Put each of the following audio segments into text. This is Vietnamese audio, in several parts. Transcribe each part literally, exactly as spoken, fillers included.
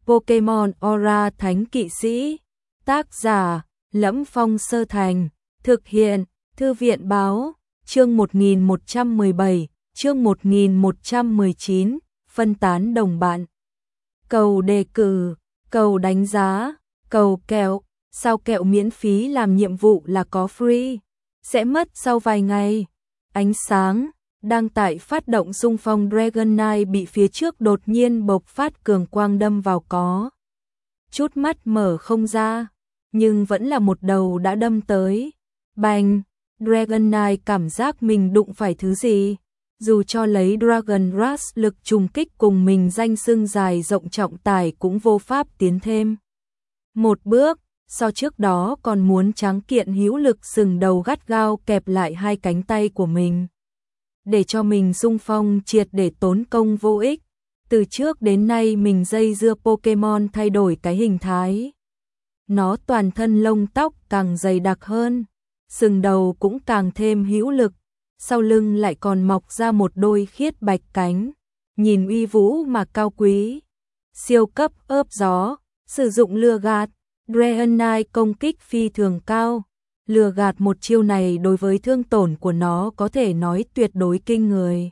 Pokemon Aura Thánh Kỵ Sĩ. Tác giả: Lẫm Phong Sơ Thành. Thực hiện: Thư viện báo. Chương một nghìn một trăm mười bảy, chương một nghìn một trăm mười chín, phân tán đồng bạn. Cầu đề cử, cầu đánh giá, cầu kẹo. Sao kẹo miễn phí làm nhiệm vụ là có free? Sẽ mất sau vài ngày. Ánh sáng đang tại phát động xung phong Dragonite bị phía trước đột nhiên bộc phát cường quang đâm vào, có chút mắt mở không ra, nhưng vẫn là một đầu đã đâm tới. Bành! Dragonite cảm giác mình đụng phải thứ gì. Dù cho lấy Dragon Rush lực trùng kích cùng mình danh xưng dài rộng trọng tài cũng vô pháp tiến thêm một bước, so trước đó còn muốn tráng kiện hữu lực sừng đầu gắt gao kẹp lại hai cánh tay của mình, để cho mình xung phong triệt để tốn công vô ích. Từ trước đến nay mình dây dưa Pokemon thay đổi cái hình thái. Nó toàn thân lông tóc càng dày đặc hơn, sừng đầu cũng càng thêm hữu lực, sau lưng lại còn mọc ra một đôi khiết bạch cánh, nhìn uy vũ mà cao quý. Siêu cấp ớp gió, sử dụng lừa gạt, Dragonite công kích phi thường cao. Lừa gạt một chiêu này đối với thương tổn của nó có thể nói tuyệt đối kinh người.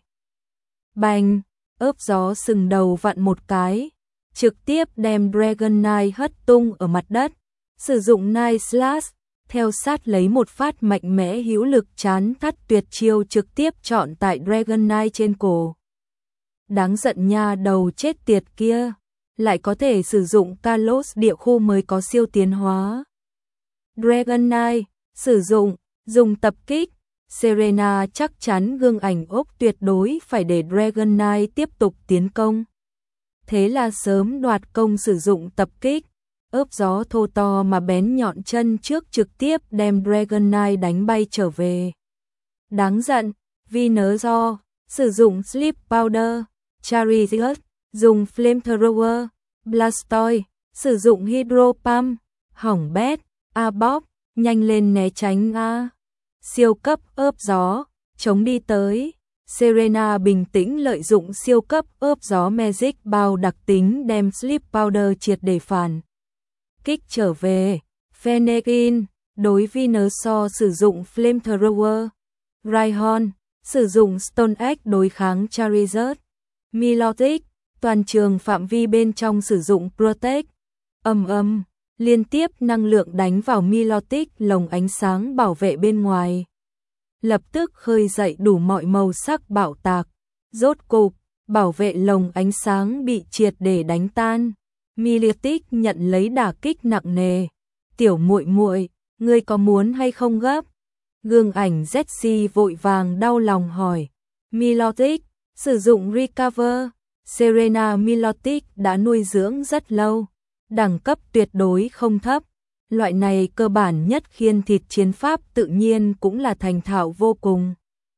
Bành! Ớp gió sừng đầu vặn một cái, trực tiếp đem Dragonite hất tung ở mặt đất. Sử dụng Night Slash, theo sát lấy một phát mạnh mẽ hữu lực chán thắt tuyệt chiêu trực tiếp chọn tại Dragonite trên cổ. Đáng giận nha, đầu chết tiệt kia, lại có thể sử dụng Kalos địa khu mới có siêu tiến hóa. Dragonite, sử dụng, dùng tập kích. Serena chắc chắn gương ảnh ốc tuyệt đối phải để Dragonite tiếp tục tiến công. Thế là sớm đoạt công sử dụng tập kích. Ớp gió thô to mà bén nhọn chân trước trực tiếp đem Dragonite đánh bay trở về. Đáng giận, Venusaur, sử dụng Sleep Powder. Charizard, dùng Flamethrower. Blastoise, sử dụng Hydro Pump. Hỏng bét, Arbok, nhanh lên né tránh a. Siêu cấp ớp gió, chống đi tới. Serena bình tĩnh lợi dụng siêu cấp ớp gió Magic bao đặc tính đem Sleep Powder triệt để phản kích trở về. Fennekin, đối Venusaur sử dụng Flamethrower. Rhyhorn, sử dụng Stone Egg đối kháng Charizard. Milotic, toàn trường phạm vi bên trong sử dụng Protect. Ầm ầm, liên tiếp năng lượng đánh vào Milotic lồng ánh sáng bảo vệ bên ngoài. Lập tức khơi dậy đủ mọi màu sắc bạo tạc. Rốt cục, bảo vệ lồng ánh sáng bị triệt để đánh tan. Milotic nhận lấy đả kích nặng nề. Tiểu muội muội, ngươi có muốn hay không gấp? Gương ảnh Jessie vội vàng đau lòng hỏi. Milotic, sử dụng Recover. Serena Milotic đã nuôi dưỡng rất lâu, đẳng cấp tuyệt đối không thấp. Loại này cơ bản nhất khiên thịt chiến pháp tự nhiên cũng là thành thạo vô cùng.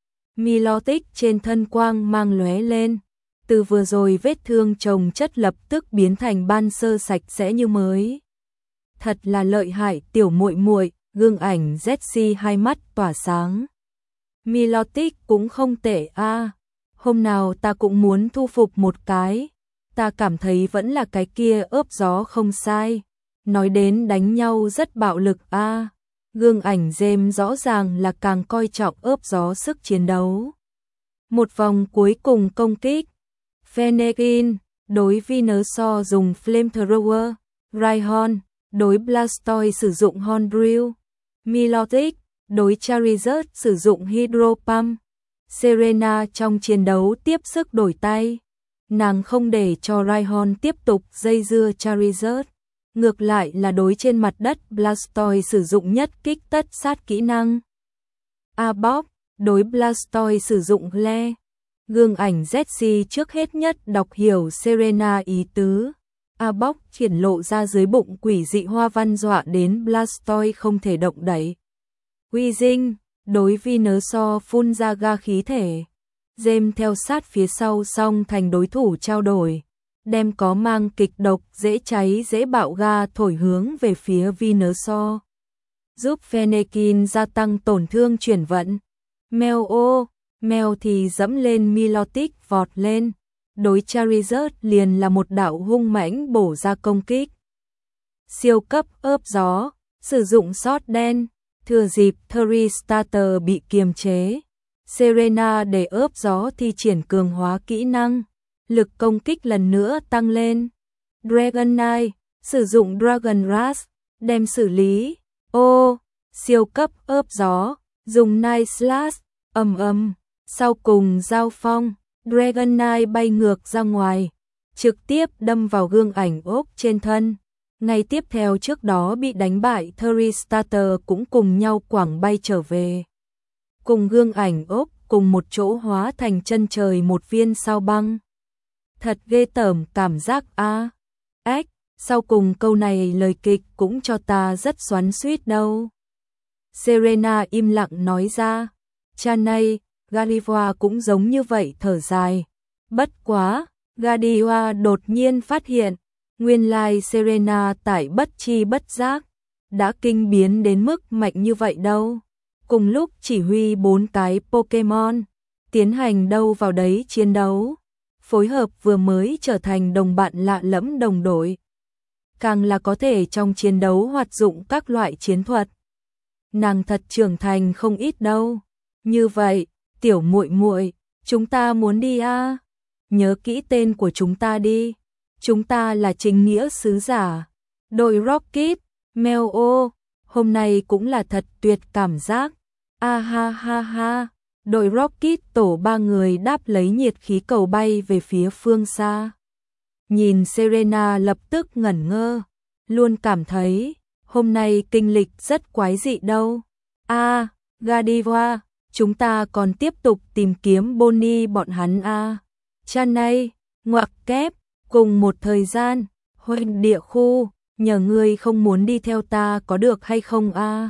Milotic trên thân quang mang lóe lên, từ vừa rồi vết thương chồng chất lập tức biến thành ban sơ sạch sẽ như mới. Thật là lợi hại tiểu muội muội, gương ảnh Jessie hai mắt tỏa sáng. Milotic cũng không tệ a. Hôm nào ta cũng muốn thu phục một cái. Ta cảm thấy vẫn là cái kia ớp gió không sai. Nói đến đánh nhau rất bạo lực a. À, gương ảnh James rõ ràng là càng coi trọng ớp gió sức chiến đấu. Một vòng cuối cùng công kích. Fennekin, đối Venusaur dùng Flamethrower. Rhyhorn, đối Blastoise sử dụng Horn Drill. Milotic, đối Charizard sử dụng Hydro Pump. Serena trong chiến đấu tiếp sức đổi tay. Nàng không để cho Rhyhorn tiếp tục dây dưa Charizard. Ngược lại là đối trên mặt đất Blastoise sử dụng nhất kích tất sát kỹ năng. Arbok, đối Blastoise sử dụng Glare. Gương ảnh Jessie trước hết nhất đọc hiểu Serena ý tứ. Arbok triển lộ ra dưới bụng quỷ dị hoa văn dọa đến Blastoise không thể động đậy. Weezing, đối Venusaur phun ra ga khí thể. James theo sát phía sau song thành đối thủ trao đổi, đem có mang kịch độc dễ cháy dễ bạo ga thổi hướng về phía Venusaur, giúp Fennekin gia tăng tổn thương chuyển vận. Mèo ô, mèo thì dẫm lên Milotic vọt lên, đối Charizard liền là một đạo hung mãnh bổ ra công kích. Siêu cấp ớp gió, sử dụng sót đen, thừa dịp Theri Starter bị kiềm chế. Serena để ớp gió thi triển cường hóa kỹ năng, lực công kích lần nữa tăng lên. Dragon Knight, sử dụng Dragon Rush, đem xử lý. Ô, siêu cấp ớp gió, dùng Night Slash, ầm ầm, sau cùng giao phong, Dragon Knight bay ngược ra ngoài, trực tiếp đâm vào gương ảnh ốc trên thân. Ngay tiếp theo trước đó bị đánh bại Theri Starter cũng cùng nhau quẳng bay trở về. Cùng gương ảnh ốc cùng một chỗ hóa thành chân trời một viên sao băng. Thật ghê tởm cảm giác a. Ếch, sau cùng câu này lời kịch cũng cho ta rất xoắn xuýt đâu. Serena im lặng nói ra. Chanay, Godiva cũng giống như vậy thở dài. Bất quá, Godiva đột nhiên phát hiện, nguyên lai Serena tại bất chi bất giác, đã kinh biến đến mức mạnh như vậy đâu. Cùng lúc chỉ huy bốn cái Pokemon, tiến hành đâu vào đấy chiến đấu. Phối hợp vừa mới trở thành đồng bạn lạ lẫm đồng đội. Càng là có thể trong chiến đấu hoạt dụng các loại chiến thuật. Nàng thật trưởng thành không ít đâu. Như vậy, tiểu muội muội, chúng ta muốn đi a. Nhớ kỹ tên của chúng ta đi. Chúng ta là chính nghĩa sứ giả. Đội Rocket, Meo, hôm nay cũng là thật tuyệt cảm giác. A ha ha ha. Đội Rocket tổ ba người đáp lấy nhiệt khí cầu bay về phía phương xa. Nhìn Serena lập tức ngẩn ngơ, luôn cảm thấy hôm nay kinh lịch rất quái dị đâu. A, à, Godiva, chúng ta còn tiếp tục tìm kiếm Bonnie bọn hắn a. À. Chanay, ngoặc kép, cùng một thời gian, huynh địa khu, nhờ ngươi không muốn đi theo ta có được hay không a? À?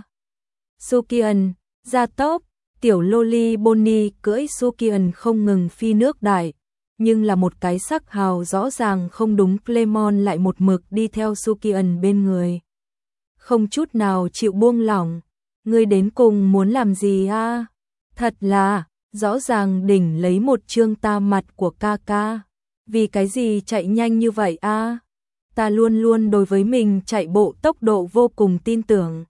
Sukian, gia tốc. Tiểu Loli Bonnie cưỡi Sukian không ngừng phi nước đại, nhưng là một cái sắc hào rõ ràng không đúng. Clemon lại một mực đi theo Sukian bên người, không chút nào chịu buông lỏng. Ngươi đến cùng muốn làm gì a? À? Thật là, rõ ràng đỉnh lấy một trương ta mặt của ca ca. Vì cái gì chạy nhanh như vậy a? À? Ta luôn luôn đối với mình chạy bộ tốc độ vô cùng tin tưởng.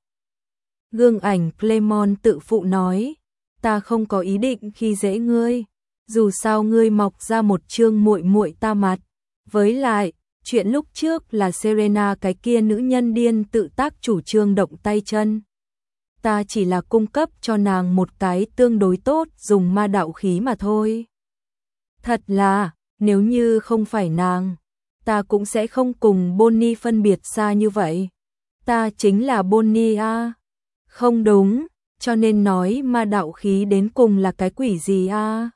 Gương ảnh Clemon tự phụ nói. Ta không có ý định khi dễ ngươi, dù sao ngươi mọc ra một trương muội muội ta mặt. Với lại, chuyện lúc trước là Serena cái kia nữ nhân điên tự tác chủ trương động tay chân. Ta chỉ là cung cấp cho nàng một cái tương đối tốt dùng ma đạo khí mà thôi. Thật là, nếu như không phải nàng, ta cũng sẽ không cùng Bonnie phân biệt xa như vậy. Ta chính là Bonnie a. Không đúng. Cho nên nói ma đạo khí đến cùng là cái quỷ gì a? À?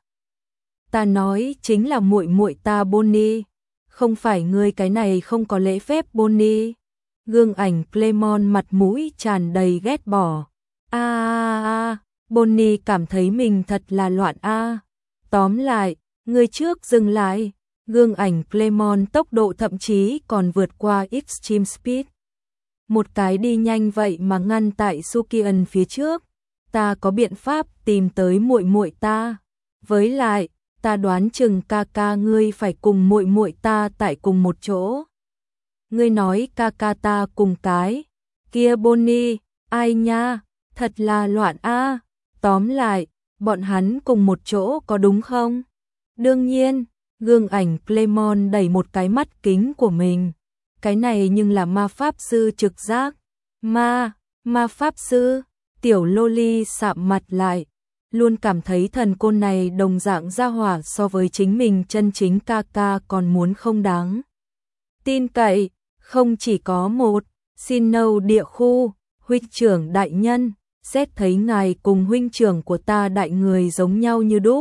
Ta nói chính là muội muội ta Bonnie, không phải ngươi cái này không có lễ phép Bonnie. Gương ảnh Clemon mặt mũi tràn đầy ghét bỏ. A a a, Bonnie cảm thấy mình thật là loạn a. À. Tóm lại, ngươi trước dừng lại. Gương ảnh Clemon tốc độ thậm chí còn vượt qua Extreme Speed. Một cái đi nhanh vậy mà ngăn tại Sukian phía trước. Ta có biện pháp tìm tới muội muội ta. Với lại, ta đoán chừng ca ca ngươi phải cùng muội muội ta tại cùng một chỗ. Ngươi nói ca ca ta cùng cái kia Bonnie, ai nha, thật là loạn a. À. Tóm lại, bọn hắn cùng một chỗ có đúng không? Đương nhiên, gương ảnh Clemon đẩy một cái mắt kính của mình. Cái này nhưng là ma pháp sư trực giác. Ma, ma pháp sư. Tiểu Loli sạm mặt lại, luôn cảm thấy thần côn này đồng dạng ra hỏa so với chính mình chân chính ca ca còn muốn không đáng tin cậy. Không chỉ có một, xin nâu địa khu, huynh trưởng đại nhân, xét thấy ngài cùng huynh trưởng của ta đại người giống nhau như đúc.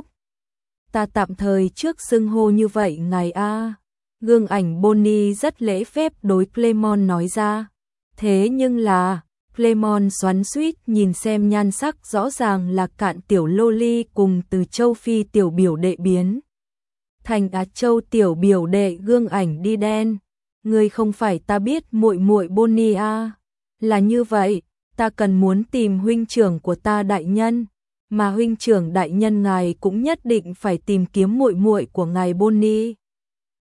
Ta tạm thời trước xưng hô như vậy ngài a. Gương ảnh Bonnie rất lễ phép đối Clemon nói ra. Thế nhưng là Clemon xoắn xuýt nhìn xem nhan sắc rõ ràng là cạn tiểu Loli cùng từ châu Phi tiểu biểu đệ biến thành Á Châu tiểu biểu đệ gương ảnh đi đen. Ngươi không phải ta biết muội muội Bonnie a. Là như vậy, ta cần muốn tìm huynh trưởng của ta đại nhân, mà huynh trưởng đại nhân ngài cũng nhất định phải tìm kiếm muội muội của ngài Bonnie.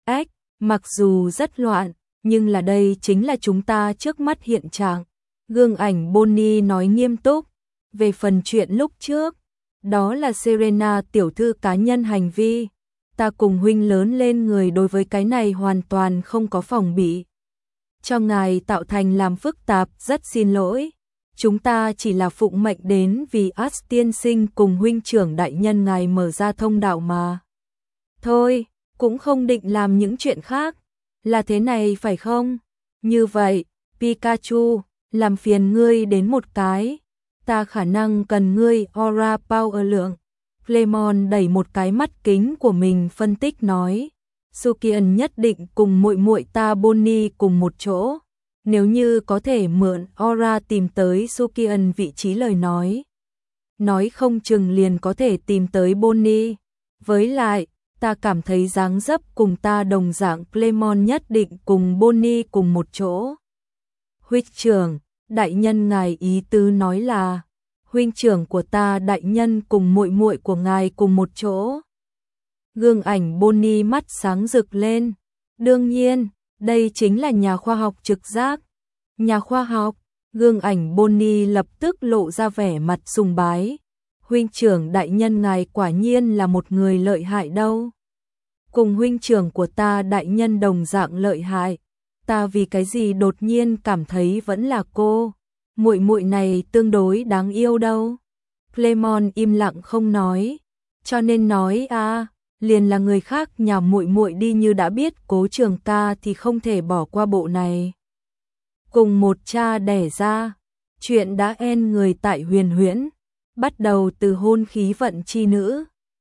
Ếch, mặc dù rất loạn, nhưng là đây chính là chúng ta trước mắt hiện trạng. Gương ảnh Bonnie nói nghiêm túc, về phần chuyện lúc trước, đó là Serena tiểu thư cá nhân hành vi. Ta cùng huynh lớn lên người đối với cái này hoàn toàn không có phòng bị. Cho ngài tạo thành làm phức tạp, rất xin lỗi. Chúng ta chỉ là phụng mệnh đến vì As tiên sinh cùng huynh trưởng đại nhân ngài mở ra thông đạo mà. Thôi, cũng không định làm những chuyện khác. Là thế này phải không? Như vậy, Pikachu, làm phiền ngươi đến một cái. Ta khả năng cần ngươi aura power lượng. Clemon đẩy một cái mắt kính của mình phân tích nói. Sukian nhất định cùng muội muội ta Bonnie cùng một chỗ. Nếu như có thể mượn aura tìm tới Sukian vị trí lời nói. Nói không chừng liền có thể tìm tới Bonnie. Với lại, ta cảm thấy dáng dấp cùng ta đồng dạng Clemon nhất định cùng Bonnie cùng một chỗ. Huynh trưởng, đại nhân ngài ý tứ nói là huynh trưởng của ta đại nhân cùng muội muội của ngài cùng một chỗ. Gương ảnh Bonnie mắt sáng rực lên. Đương nhiên, đây chính là nhà khoa học trực giác. Nhà khoa học, gương ảnh Bonnie lập tức lộ ra vẻ mặt sùng bái. Huynh trưởng đại nhân ngài quả nhiên là một người lợi hại đâu. Cùng huynh trưởng của ta đại nhân đồng dạng lợi hại. Ta vì cái gì đột nhiên cảm thấy vẫn là cô. Muội muội này tương đối đáng yêu đâu. Clemon im lặng không nói. Cho nên nói à, liền là người khác nhà muội muội đi như đã biết Cố Trường ca thì không thể bỏ qua bộ này. Cùng một cha đẻ ra, chuyện đã en người tại Huyền Huyễn, bắt đầu từ hôn khí vận chi nữ.